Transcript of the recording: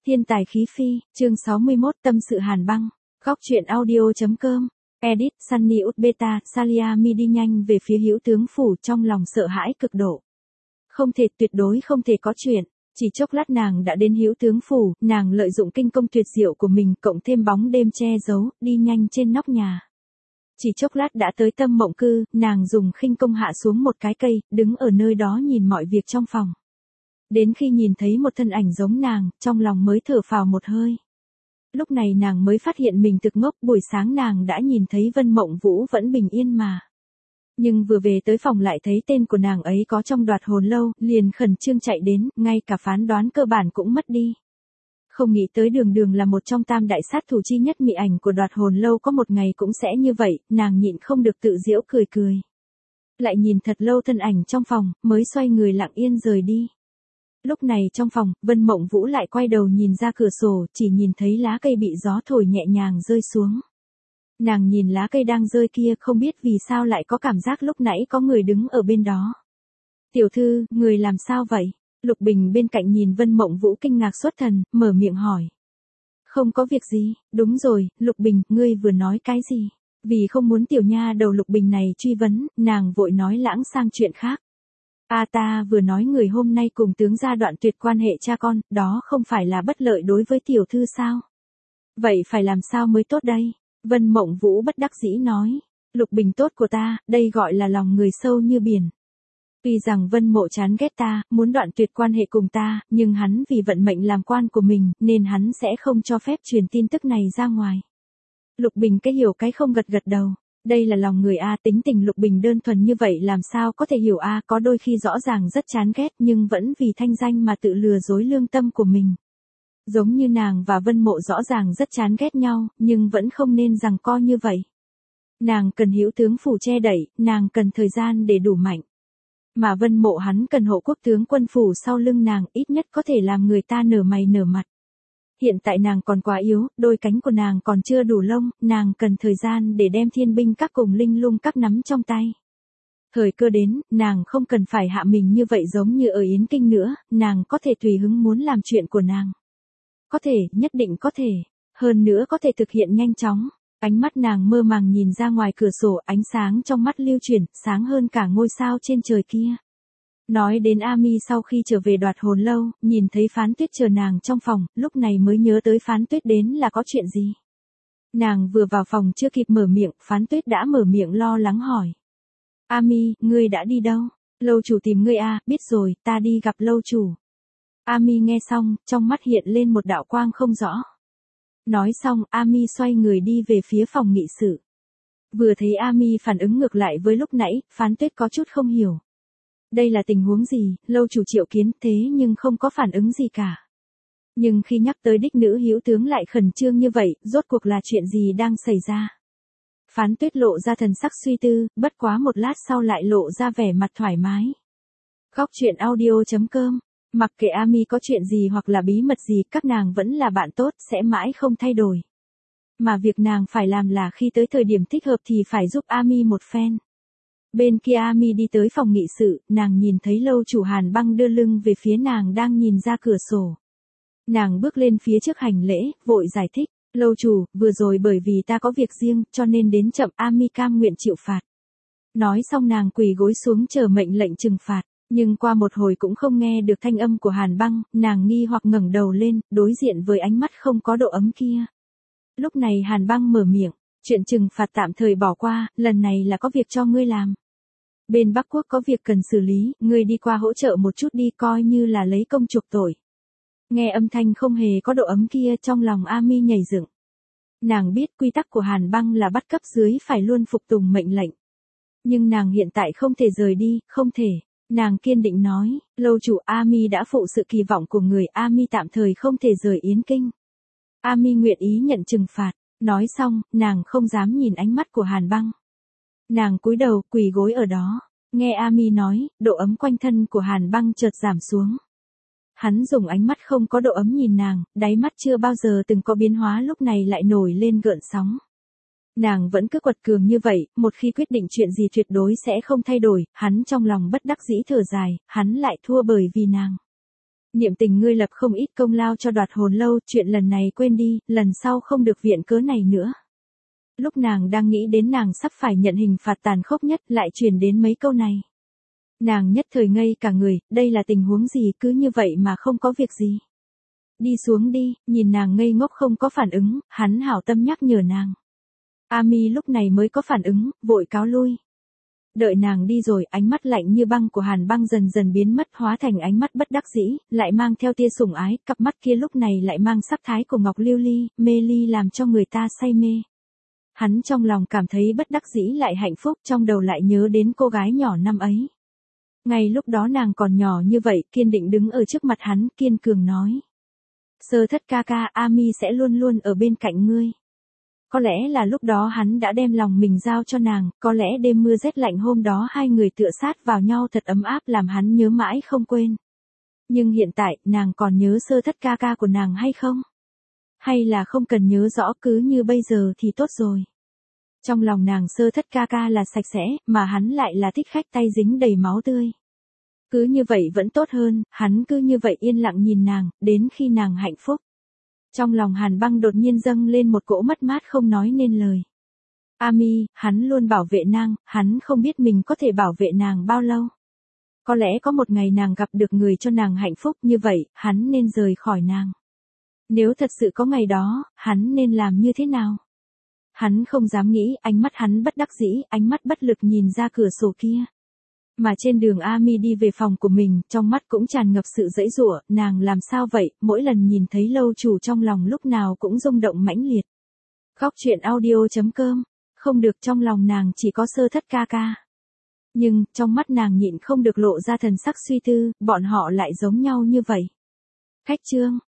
Thiên tài khí phi, chương 61 tâm sự Hàn Băng, góc truyện audio.com, edit, Sunny Ut Beta, Salia Mi đi nhanh về phía Hữu Tướng Phủ trong lòng sợ hãi cực độ. Không thể, tuyệt đối không thể có chuyện. Chỉ chốc lát nàng đã đến Hữu Tướng Phủ, nàng lợi dụng kinh công tuyệt diệu của mình cộng thêm bóng đêm che giấu, đi nhanh trên nóc nhà. Chỉ chốc lát đã tới Tâm Mộng Cư, nàng dùng khinh công hạ xuống một cái cây, đứng ở nơi đó nhìn mọi việc trong phòng. Đến khi nhìn thấy một thân ảnh giống nàng, trong lòng mới thở phào một hơi. Lúc này nàng mới phát hiện mình thực ngốc, buổi sáng nàng đã nhìn thấy Vân Mộng Vũ vẫn bình yên mà. Nhưng vừa về tới phòng lại thấy tên của nàng ấy có trong Đoạt Hồn Lâu, liền khẩn trương chạy đến, ngay cả phán đoán cơ bản cũng mất đi. Không nghĩ tới Đường Đường là một trong tam đại sát thủ chi nhất mị ảnh của Đoạt Hồn Lâu có một ngày cũng sẽ như vậy, nàng nhịn không được tự giễu cười cười. Lại nhìn thật lâu thân ảnh trong phòng, mới xoay người lặng yên rời đi. Lúc này trong phòng, Vân Mộng Vũ lại quay đầu nhìn ra cửa sổ, chỉ nhìn thấy lá cây bị gió thổi nhẹ nhàng rơi xuống. Nàng nhìn lá cây đang rơi kia không biết vì sao lại có cảm giác lúc nãy có người đứng ở bên đó. Tiểu thư, người làm sao vậy? Lục Bình bên cạnh nhìn Vân Mộng Vũ kinh ngạc xuất thần, mở miệng hỏi. Không có việc gì, đúng rồi, Lục Bình, ngươi vừa nói cái gì? Vì không muốn tiểu nha đầu Lục Bình này truy vấn, nàng vội nói lãng sang chuyện khác. Ta vừa nói người hôm nay cùng tướng gia đoạn tuyệt quan hệ cha con, đó không phải là bất lợi đối với tiểu thư sao? Vậy phải làm sao mới tốt đây? Vân Mộng Vũ bất đắc dĩ nói. Lục Bình tốt của ta, đây gọi là lòng người sâu như biển. Tuy rằng Vân Mộ chán ghét ta, muốn đoạn tuyệt quan hệ cùng ta, nhưng hắn vì vận mệnh làm quan của mình, nên hắn sẽ không cho phép truyền tin tức này ra ngoài. Lục Bình cái hiểu cái không gật gật đầu. Đây là lòng người tính tình Lục Bình đơn thuần như vậy làm sao có thể hiểu có đôi khi rõ ràng rất chán ghét nhưng vẫn vì thanh danh mà tự lừa dối lương tâm của mình. Giống như nàng và Vân Mộ rõ ràng rất chán ghét nhau, nhưng vẫn không nên giằng co như vậy. Nàng cần Hữu Tướng Phủ che đẩy, nàng cần thời gian để đủ mạnh. Mà Vân Mộ hắn cần Hộ Quốc tướng quân phủ sau lưng nàng, ít nhất có thể làm người ta nở mày nở mặt. Hiện tại nàng còn quá yếu, đôi cánh của nàng còn chưa đủ lông, nàng cần thời gian để đem Thiên Binh Các cùng Linh Lung Các nắm trong tay. Thời cơ đến, nàng không cần phải hạ mình như vậy giống như ở Yến Kinh nữa, nàng có thể tùy hứng muốn làm chuyện của nàng. Có thể, nhất định có thể. Hơn nữa có thể thực hiện nhanh chóng. Ánh mắt nàng mơ màng nhìn ra ngoài cửa sổ, ánh sáng trong mắt lưu chuyển, sáng hơn cả ngôi sao trên trời kia. Nói đến Ami sau khi trở về Đoạt Hồn Lâu, nhìn thấy Phán Tuyết chờ nàng trong phòng, lúc này mới nhớ tới Phán Tuyết đến là có chuyện gì. Nàng vừa vào phòng chưa kịp mở miệng, Phán Tuyết đã mở miệng lo lắng hỏi. Ami, ngươi đã đi đâu? Lâu chủ tìm ngươi biết rồi, ta đi gặp lâu chủ. Ami nghe xong, trong mắt hiện lên một đạo quang không rõ. Nói xong, Ami xoay người đi về phía phòng nghị sự. Vừa thấy Ami phản ứng ngược lại với lúc nãy, Phán Tuyết có chút không hiểu. Đây là tình huống gì, lâu chủ triệu kiến thế nhưng không có phản ứng gì cả. Nhưng khi nhắc tới đích nữ Hữu tướng lại khẩn trương như vậy, rốt cuộc là chuyện gì đang xảy ra? Phán Tuyết lộ ra thần sắc suy tư, bất quá một lát sau lại lộ ra vẻ mặt thoải mái. Góc truyện audio.com, mặc kệ Ami có chuyện gì hoặc là bí mật gì, các nàng vẫn là bạn tốt, sẽ mãi không thay đổi. Mà việc nàng phải làm là khi tới thời điểm thích hợp thì phải giúp Ami một phen. Bên kia Ami đi tới phòng nghị sự, nàng nhìn thấy lâu chủ Hàn Băng đưa lưng về phía nàng đang nhìn ra cửa sổ. Nàng bước lên phía trước hành lễ, vội giải thích, lâu chủ, vừa rồi bởi vì ta có việc riêng, cho nên đến chậm, Ami cam nguyện chịu phạt. Nói xong nàng quỳ gối xuống chờ mệnh lệnh trừng phạt, nhưng qua một hồi cũng không nghe được thanh âm của Hàn Băng, nàng nghi hoặc ngẩng đầu lên, đối diện với ánh mắt không có độ ấm kia. Lúc này Hàn Băng mở miệng, chuyện trừng phạt tạm thời bỏ qua, lần này là có việc cho ngươi làm. Bên Bắc Quốc có việc cần xử lý, ngươi đi qua hỗ trợ một chút đi, coi như là lấy công chuộc tội. Nghe âm thanh không hề có độ ấm kia, trong lòng Ami nhảy dựng. Nàng biết quy tắc của Hàn Băng là bắt cấp dưới phải luôn phục tùng mệnh lệnh. Nhưng nàng hiện tại không thể rời đi, không thể. Nàng kiên định nói, lâu chủ, Ami đã phụ sự kỳ vọng của người, Ami tạm thời không thể rời Yến Kinh. Ami nguyện ý nhận trừng phạt. Nói xong, nàng không dám nhìn ánh mắt của Hàn Băng. Nàng cúi đầu, quỳ gối ở đó. Nghe Ami nói, độ ấm quanh thân của Hàn Băng chợt giảm xuống. Hắn dùng ánh mắt không có độ ấm nhìn nàng, đáy mắt chưa bao giờ từng có biến hóa lúc này lại nổi lên gợn sóng. Nàng vẫn cứ quật cường như vậy, một khi quyết định chuyện gì tuyệt đối sẽ không thay đổi, hắn trong lòng bất đắc dĩ thở dài, hắn lại thua bởi vì nàng. Niệm tình ngươi lập không ít công lao cho Đoạt Hồn Lâu, chuyện lần này quên đi, lần sau không được viện cớ này nữa. Lúc nàng đang nghĩ đến nàng sắp phải nhận hình phạt tàn khốc nhất, lại truyền đến mấy câu này. Nàng nhất thời ngây cả người, đây là tình huống gì, cứ như vậy mà không có việc gì. Đi xuống đi, nhìn nàng ngây ngốc không có phản ứng, hắn hảo tâm nhắc nhở nàng. Ami lúc này mới có phản ứng, vội cáo lui. Đợi nàng đi rồi, ánh mắt lạnh như băng của Hàn Băng dần dần biến mất, hóa thành ánh mắt bất đắc dĩ, lại mang theo tia sủng ái, cặp mắt kia lúc này lại mang sắc thái của ngọc lưu ly, mê ly làm cho người ta say mê. Hắn trong lòng cảm thấy bất đắc dĩ lại hạnh phúc, trong đầu lại nhớ đến cô gái nhỏ năm ấy. Ngay lúc đó nàng còn nhỏ như vậy, kiên định đứng ở trước mặt hắn, kiên cường nói. Sơ thất ca ca, Ami sẽ luôn luôn ở bên cạnh ngươi. Có lẽ là lúc đó hắn đã đem lòng mình giao cho nàng, có lẽ đêm mưa rét lạnh hôm đó hai người tựa sát vào nhau thật ấm áp làm hắn nhớ mãi không quên. Nhưng hiện tại, nàng còn nhớ sơ thất ca ca của nàng hay không? Hay là không cần nhớ rõ, cứ như bây giờ thì tốt rồi. Trong lòng nàng sơ thất ca ca là sạch sẽ, mà hắn lại là thích khách tay dính đầy máu tươi. Cứ như vậy vẫn tốt hơn, hắn cứ như vậy yên lặng nhìn nàng, đến khi nàng hạnh phúc. Trong lòng Hàn Băng đột nhiên dâng lên một cỗ mất mát không nói nên lời. Ami, hắn luôn bảo vệ nàng, hắn không biết mình có thể bảo vệ nàng bao lâu. Có lẽ có một ngày nàng gặp được người cho nàng hạnh phúc, như vậy, hắn nên rời khỏi nàng. Nếu thật sự có ngày đó, hắn nên làm như thế nào? Hắn không dám nghĩ, ánh mắt hắn bất đắc dĩ, ánh mắt bất lực nhìn ra cửa sổ kia. Mà trên đường Ami đi về phòng của mình, trong mắt cũng tràn ngập sự giãy giụa, nàng làm sao vậy, mỗi lần nhìn thấy lâu chủ trong lòng lúc nào cũng rung động mãnh liệt. Góc truyện audio.com, không được, trong lòng nàng chỉ có sơ thất ca ca. Nhưng, trong mắt nàng nhịn không được lộ ra thần sắc suy tư, bọn họ lại giống nhau như vậy. Khách chương.